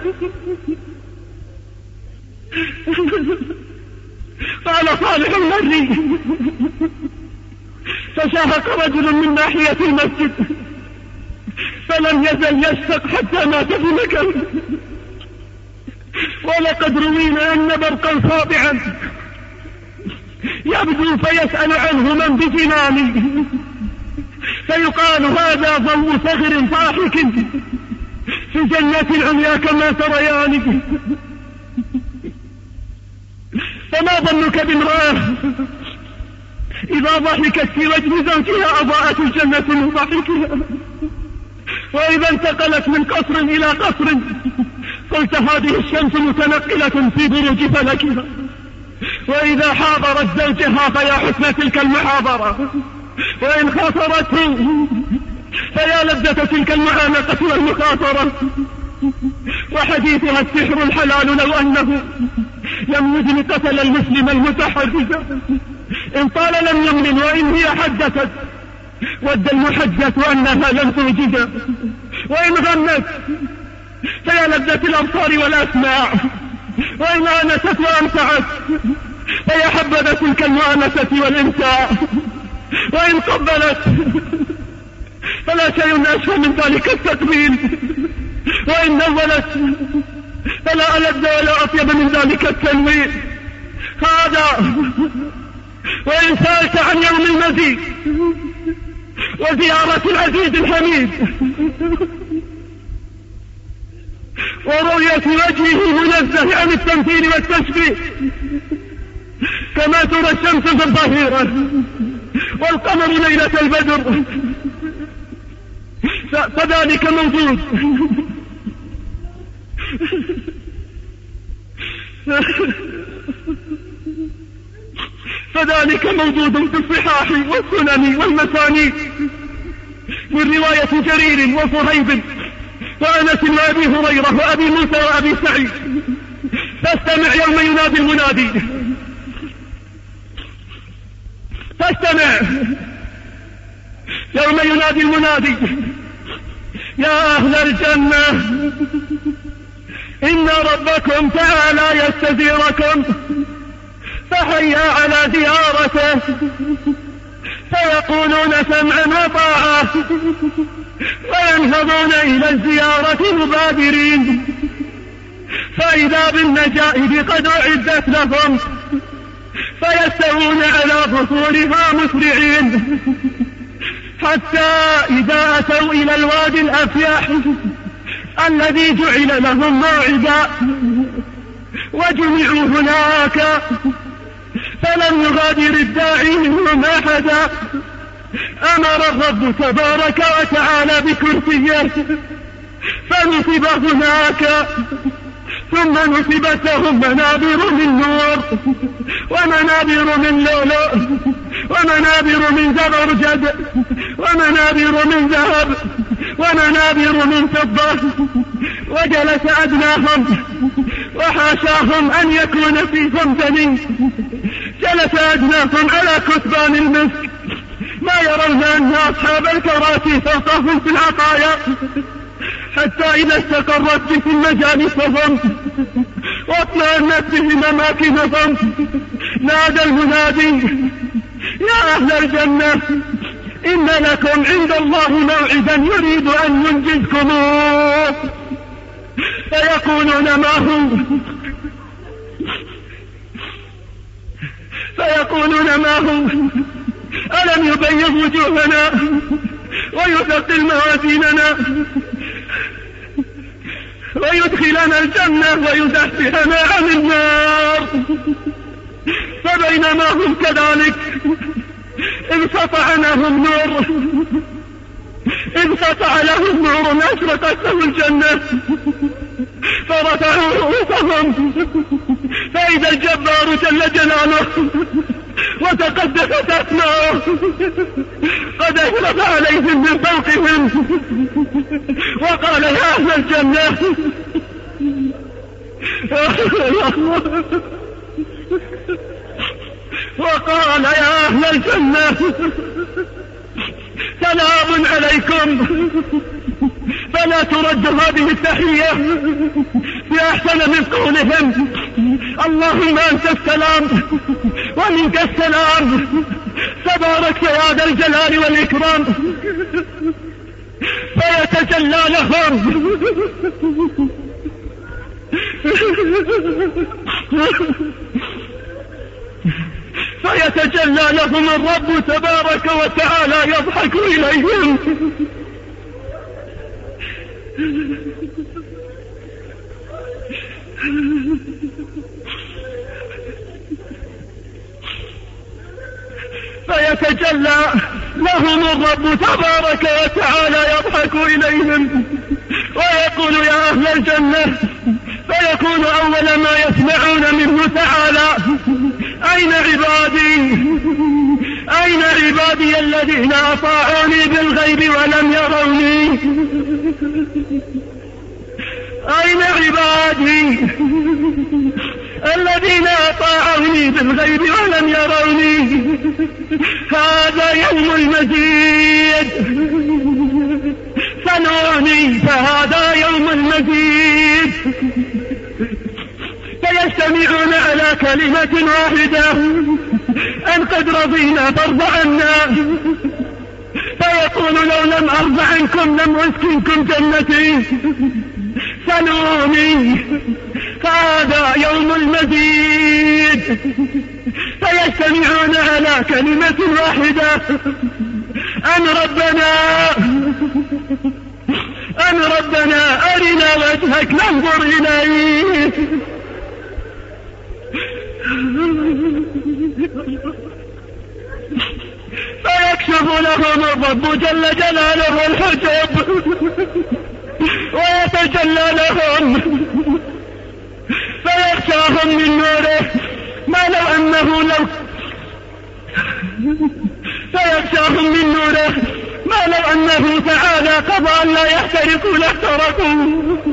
قال صالح المري فشهق رجل من ناحية المسجد فلم يزل يشهق حتى مات في مكانه. ولقد روينا أن برقا خاضعا يبدو فيسأل عنه من بجنانه فيقال هذا ضوء صغر ضاحك في جنة العليا كما تريان. فما ظنك بامرأة إذا ضحكت في وجه زوجها أضاءت الجنة من ضحكها، وإذا انتقلت من قصر إلى قصر قلت هذه الشمس متنقلة في بروج فلكها. وإذا حاضرت زوجها فيا حسن تلك المحاضرة، وإن خاطرته فيا لذة تلك المعانقة والمخاطرة. وحديثها السحر الحلال لو أنه لم يجن قتل المسلم المتحدث، إن طال لم يمن وإن هي حدثت ود المحدث أنها لم توجد. وإن غنت فيا لذة الأبصار والأسماع، وإن آنست وأمتعت فيا حبذا تلك المؤانسة والإمتاع. وإن قبلت فلا شيء أشهى من ذلك التقبيل، وإن نولت فلا ألذ ولا أطيب من ذلك التنوير. هذا وإن سألت عن يوم المزيد وزيارة العزيز الحميد ورؤية وجهه منزه عن التمثيل والتشبيه، كما ترى الشمس في الظهيرة والقمر ليلة البدر، فذلك موجود. فذلك موجود في الصحاح والسنن والمسانيد من رواية جرير وصهيب وأنس وأبي هريرة وأبي موسى وأبي سعيد. فاستمع يوم ينادي المنادي، فاستمع يوم ينادي المنادي يا أهل الجنة إن ربكم تعالى يستزيركم، فحيا على زيارته. فيقولون سمعا وطاعة وينهضون إلى الزيارة مبادرين، فإذا بالنجائب قد أعدت لهم فيستوون على ظهورها مسرعين، حتى إذا أتوا إلى الوادي الأفيح الذي جعل لهم موعدا وجمعوا هناك فلم يغادر الداعي منهم أحدا. أمر الرب تبارك وتعالى بكرسيه فنصب هناك، ثم نصبت لهم منابر من نور ومنابر من لؤلؤ ومنابر من زبرجد ومنابر من ذهب ومنابر من فضة. وجلس أدناهم وحاشاهم أن يكون فيهم دني، جلس أدناهم على كثبان المسك، ما يرون أن أصحاب الكراسي فوقهم في العطايا، حتى إذا استقرت بهم مجالسهم واطمأنت بهم أماكنهم نادى المنادي يا أهل الجنة إن لكم عند الله موعدا يريد أن ينجزكموه. فيقولون ما هو فيقولون ما هو ألم يبيض وجوهنا ويثقل موازيننا ويدخلنا الجنة ويزحزحنا عن النار. فبينما هم كذلك انقطع لهم نور انقطع لهم نور أشرقت له الجنة، فرفعوا رؤوسهم فإذا الجبار جل جلاله وتقدست أسماؤه قد أشرف عليهم من فوقهم وقال يا أهل الجنة وقال يا أهل الجنة سلام عليكم. فلا ترد هذه التحية بأحسن من قولهم اللهم أنت السلام ومنك السلام تبارك يا ذا الجلال والإكرام. فيتجلى لهم فيتجلى لهم الرب تبارك وتعالى يضحك إليهم فيتجلى لهم الرب تبارك وتعالى يضحك إليهم ويقول يا أهل الجنة، فيكون أول ما يسمعون منه تعالى أين عبادي، أين عبادي الذين أطاعوني بالغيب ولم يروني، أين عبادي الذين أطاعوني بالغيب ولم يروني. هذا يوم المزيد، سنوني فهذا يوم المزيد. فيجتمعون على كلمة واحدة أن قد رضينا فارض عنا، فيقول لو لم أرض عنكم لم أسكنكم جنتي، سنوني هذا يوم المزيد. فيجتمعون على كلمة واحدة أن ربنا أن ربنا أرنا وجهك ننظر إليه. فيكشف لهم الرب جل جلاله الحجب ويتجلى لهم فيغشاهم من نوره ما لو أنه لو فيغشاهم من نوره ما لو أنه تعالى قضى أن لا يحترقوا لاحترقوا.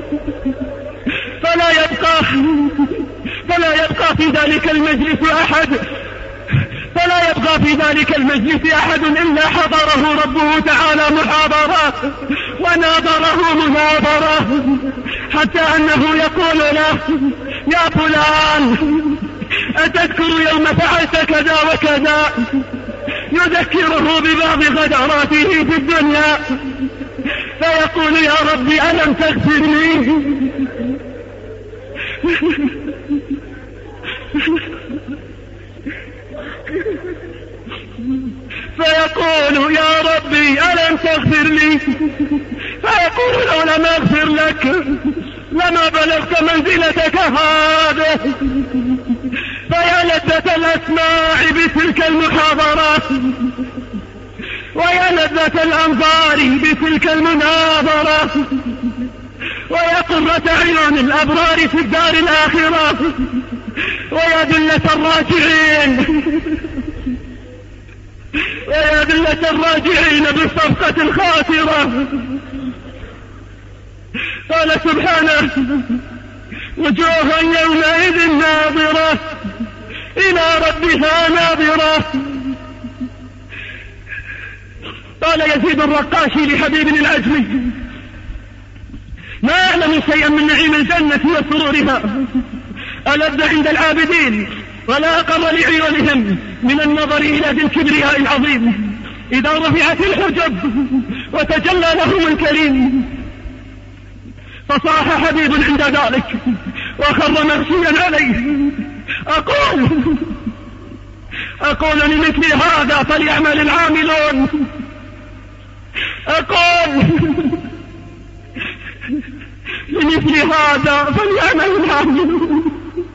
فلا يبقى فلا يبقى في ذلك المجلس أحد فلا يبقى في ذلك المجلس أحد إلا حضره ربه تعالى محاضرة وناظره مناظرة، حتى أنه يقول له يا فلان أتذكر يوم فعلت كذا وكذا، يذكره ببعض غدراته في الدنيا، فيقول يا ربي ألم تغفر لي؟ فيقول يا ربي ألم تغفر لي؟ فيقول لو لم أغفر لك لما بلغت منزلتك هذه. فيا لذة الأسماع بتلك المحاضرات، ويا لذة الأنظار بتلك المناظرة، ويا قرة عيون الأبرار في الدار الآخرة، ويا ذلة الراجعين ويا ذلة الراجعين بالصفقة الخاسرة. قال سبحانه وجوه يومئذ ناظرة إلى ربها ناظرة. قال يزيد الرقاشي لحبيب العجمي ما أعلم شيئا من نعيم الجنة وسرورها ألذ عند العابدين ولا أقر لعيونهم من النظر إلى ذي الكبرياء العظيم إذا رفعت الحجب وتجلى لهم الكريم. فصاح حبيب عند ذلك وخر مغشيا عليه أقول أقول لمثل هذا فليعمل العاملون، أقول لمثل هذا فليعمل العاملون.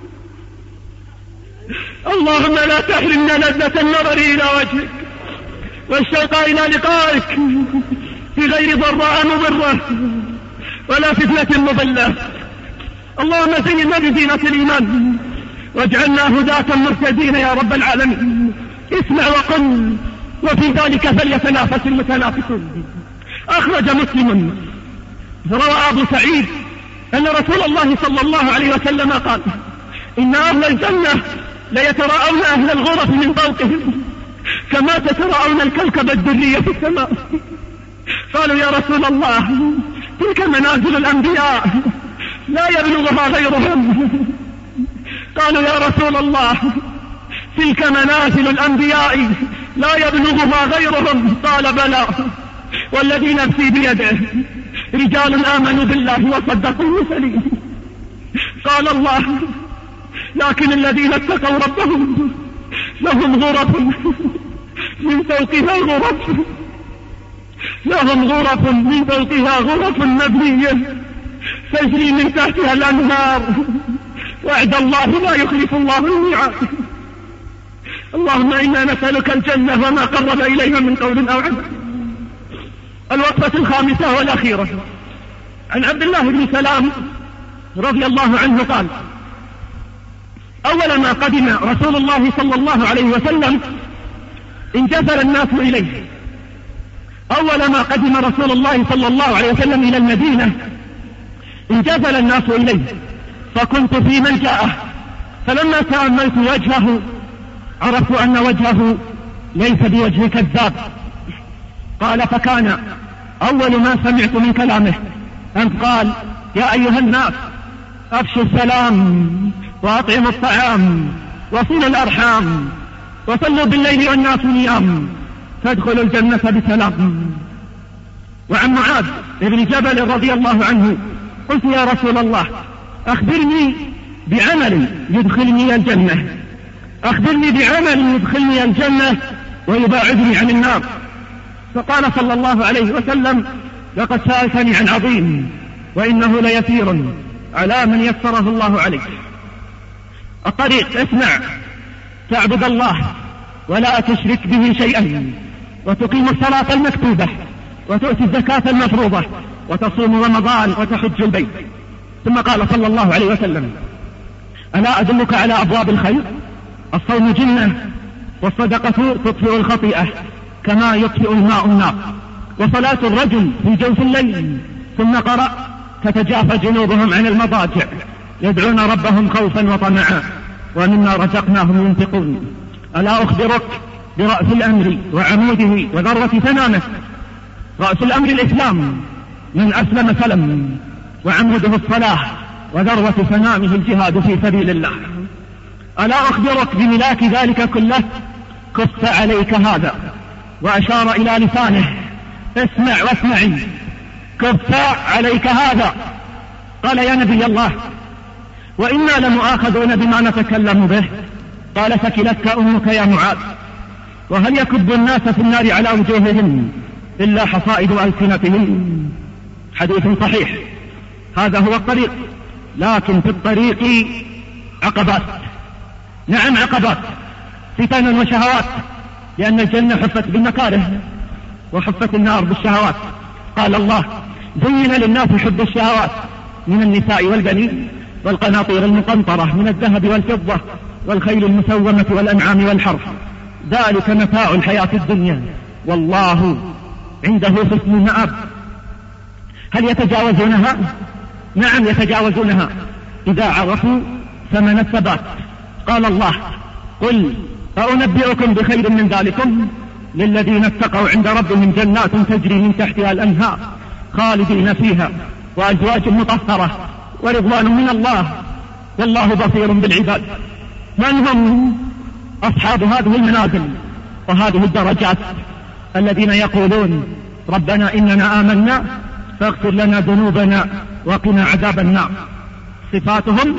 اللهم لا تحرمنا لذة النظر إلى وجهك والشوق إلى لقائك في غير ضراء مضرة ولا فتنة مضلة. اللهم زينا بزينة الإيمان واجعلنا هداة مرتدين يا رب العالمين. اسمع وقل وفي ذلك فليتنافس المتنافسون. أخرج مسلم روى أبو سعيد أن رسول الله صلى الله عليه وسلم قال إن أهل الجنة ليتراءون أهل الغرف من فوقهم كما تتراءون الكوكب الدري في السماء. قالوا يا رسول الله تلك منازل الأنبياء لا يبلغها غيرهم. قالوا يا رسول الله تلك منازل الأنبياء لا يبلغها غيرهم. قال بلى والذي نفسي بيده رجال آمنوا بالله وصدقوا المرسلين. قال الله لكن الذين اتقوا ربهم لهم غرف من فوقها غرف لهم غرف من فوقها غرف مبنية تجري من تحتها الأنهار وعد الله لا يخلف الله الميعاد. اللهم إنا نسألك الجنة وما قرب إليها من قول أو عمل. الوقفة الخامسة والأخيرة عن عبد الله بن سلام رضي الله عنه قال: أول ما قدم رسول الله صلى الله عليه وسلم انجذب الناس إليه. أول ما قدم رسول الله صلى الله عليه وسلم إلى المدينة انجذب الناس إليه، فكنت في ملجأه، فلما تأملت وجهه عرفت أن وجهه ليس بوجه كذاب. قال: فكان أول ما سمعت من كلامه أن قال: يا أيها الناس أفشوا السلام وأطعموا الطعام وصلوا الأرحام وصلوا بالليل والناس نيام فادخلوا الجنة بسلام. وعن معاذ بن جبل رضي الله عنه قلت: يا رسول الله أخبرني بعمل يدخلني الجنة، أخبرني بعمل يدخلني الجنة ويباعدني عن النار. فقال صلى الله عليه وسلم: لقد سألتني عن عظيم وإنه ليسير على من يسره الله عليه. الطريق: اسمع، تعبد الله ولا تشرك به شيئا، وتقيم الصلاة المكتوبة، وتؤتي الزكاة المفروضة، وتصوم رمضان، وتحج البيت. ثم قال صلى الله عليه وسلم: ألا أدلك على أبواب الخير؟ الصوم جنة، والصدقة تطفئ الخطيئة كما يطفئ الماء النار، وصلاة الرجل في جوف الليل. ثم قرأ: تتجافى جنوبهم عن المضاجع يدعون ربهم خوفا وطمعا ومما رزقناهم ينفقون. ألا أخبرك برأس الأمر وعموده وذروة سنامه؟ رأس الأمر الإسلام، من أسلم سلم، وعموده الصلاة، وذروة سنامه الجهاد في سبيل الله. ألا أخبرك بملاك ذلك كله؟ كف عليك هذا، وأشار إلى لسانه: اسمع واسمعي، كف عليك هذا. قال: يا نبي الله، وإنا لمؤاخذون بما نتكلم به. قال: ثكلتك أمك يا معاذ، وهل يكب الناس في النار على وجوههم إلا حصائد ألسنتهم؟ حديث صحيح. هذا هو الطريق، لكن في الطريق عقبات. نعم عقبات، فتن وشهوات، لأن الجنة حفت بالمكاره وحفت النار بالشهوات. قال الله: زين للناس حب الشهوات من النساء والبنين والقناطير المقنطرة من الذهب والفضة والخيل المسومة والأنعام والحرث، ذلك متاع الحياة الدنيا والله عنده حسن المآب. هل يتجاوزونها؟ نعم يتجاوزونها إذا عرفوا ثمن الثبات. قال الله: قل فأنبئكم بخير من ذلكم للذين اتقوا عند ربهم جنات تجري من تحتها الأنهار خالدين فيها وأزواج مطهرة ورضوان من الله والله بصير بالعباد. من هم أصحاب هذه المنازل وهذه الدرجات؟ الذين يقولون: ربنا إننا آمنا فاغفر لنا ذنوبنا وقنا عذاب النار. صفاتهم: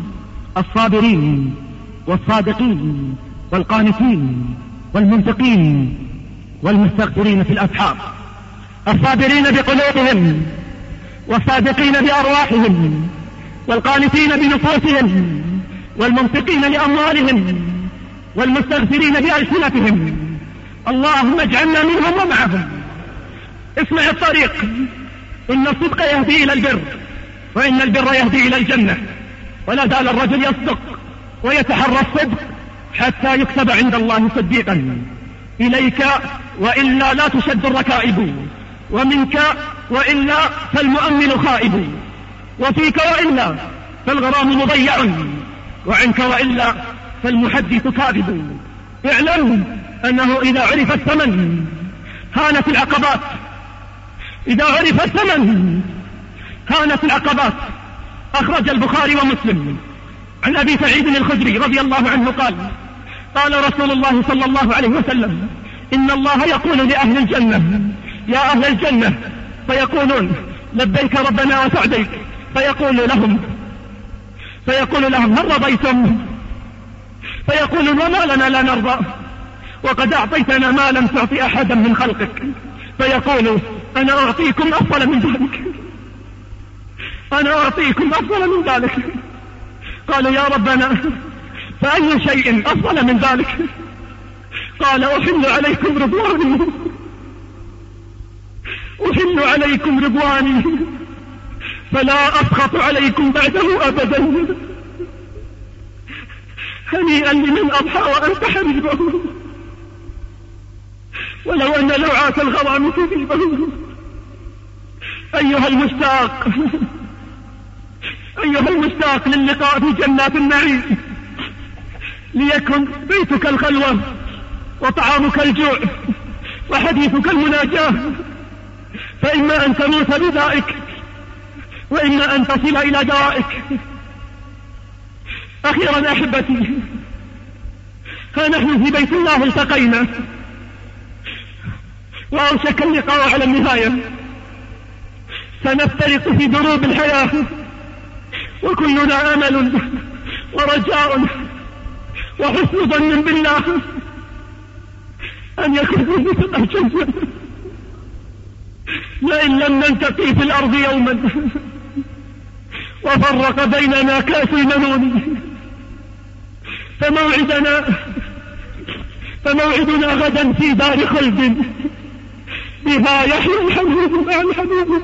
الصابرين والصادقين والقانتين والمنفقين والمستغفرين في الأسحار. الصابرين بقلوبهم، والصادقين بأرواحهم، والقانتين بنفوسهم، والمنفقين لأموالهم، والمستغفرين بألسنتهم. اللهم اجعلنا منهم ومعهم. اسمع الطريق: إن الصدق يهدي إلى البر، وإن البر يهدي إلى الجنة، ولا زال الرجل يصدق ويتحرى الصدق حتى يكتب عند الله صديقا. إليك وإلا لا تشد الركائب، ومنك وإلا فالمؤمل خائب، وفيك وإلا فالغرام مضيع، وعنك وإلا فالمحدث كاذب. اعلم أنه إذا عرف الثمن هانت العقبات، إذا عرف الثمن هانت العقبات. أخرج البخاري ومسلم عن أبي سعيد الخدري رضي الله عنه قال: قال رسول الله صلى الله عليه وسلم: إن الله يقول لأهل الجنة: يا أهل الجنة، فيقولون: لبيك ربنا وسعديك. فيقول لهم فيقول لهم: هل رضيتم؟ فيقولون: وما لنا لا نرضى، وقد أعطيتنا ما لم تعطي أحدا من خلقك. فيقول: أنا أعطيكم أفضل من ذلك، أنا أعطيكم أفضل من ذلك. قالوا: يا ربنا، فأي شيء أفضل من ذلك؟ قال أحل عليكم رضواني أحل عليكم رضواني فلا أسخط عليكم بعده أبدا. هنيئا لمن أضحى وأنت حبيبه، ولو أن لوعات الغرام تذيبه. أيها المشتاق أيها المشتاق للقاء في جنات النعيم، ليكن بيتك الخلوة وطعامك الجوع وحديثك المناجاة، فإما أن تموت بذائك وإما أن تصل إلى دوائك. أخيرا أحبتي، ها نحن في بيت الله التقينا، وأوشك اللقاء على النهاية. سنفترق في دروب الحياة وكلنا أمل ورجاء وحسن ظن بالله أن يكون مثل الجنة، لئن لم نلتقي في الأرض يوما وفرق بيننا كاس المنون، فموعدنا فموعدنا غدا في دار خلد بها يحيى الحبيب مع الحبيب.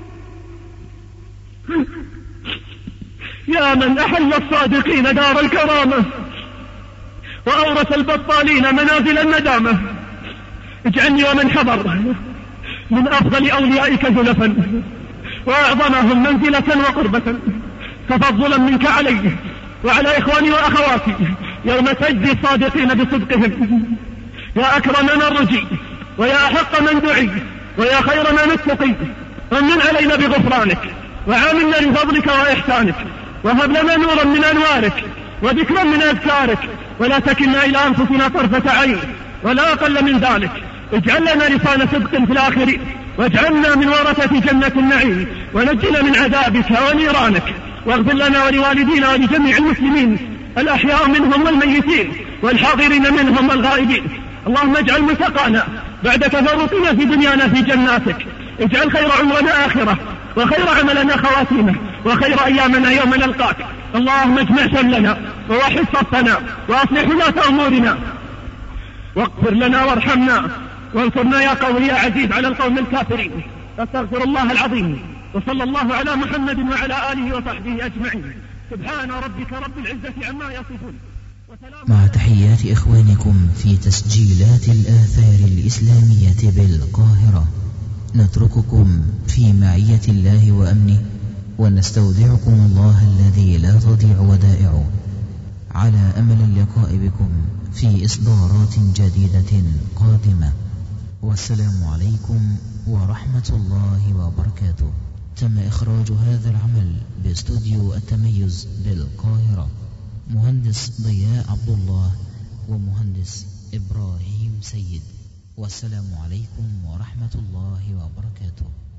يا من أحل الصادقين دار الكرامة وأورث البطالين منازل الندامة، اجعلني ومن حضر من أفضل أوليائك زلفا وأعظمهم منزلة وقربة، تفضلا منك علي وعلى إخواني وأخواتي يوم تجزي الصادقين بصدقهم. يا أكرم من رجي ويا أحق من دعي ويا خير من اتقي، ومن علينا بغفرانك وعاملنا بفضلك وإحسانك، وهب لنا نورا من أنوارك وذكرا من أذكارك، ولا تكلنا إلى أنفسنا طرفة عين ولا أقل من ذلك. اجعل لنا لسان صدق في الآخرين، واجعلنا من ورثة جنة النعيم، ونجنا من عذابك ونيرانك، واغفر لنا ولوالدينا ولجميع المسلمين الأحياء منهم والميتين والحاضرين منهم والغائبين. اللهم اجعل ملتقانا بعد تفرقنا في دنيانا في جناتك، اجعل خير عمرنا آخرة وخير عملنا خواتيمه وخير أيامنا يوم نلقاك. اللهم اجمع شملنا ووحد صفنا وأصلح ولاة أمورنا، واغفر لنا وارحمنا وانصرنا يا قوي يا عزيز على القوم الكافرين. أستغفر الله العظيم، وصلى الله على محمد وعلى آله وصحبه أجمعين. سبحان ربك رب العزة عما يصفون. مع تحيات إخوانكم في تسجيلات الآثار الإسلامية بالقاهرة، نترككم في معية الله وأمنه، ونستودعكم الله الذي لا تضيع ودائعه، على أمل اللقاء بكم في إصدارات جديدة قادمة. والسلام عليكم ورحمة الله وبركاته. تم إخراج هذا العمل باستوديو التميز بالقاهرة، مهندس ضياء عبد الله ومهندس إبراهيم سيد. والسلام عليكم ورحمة الله وبركاته.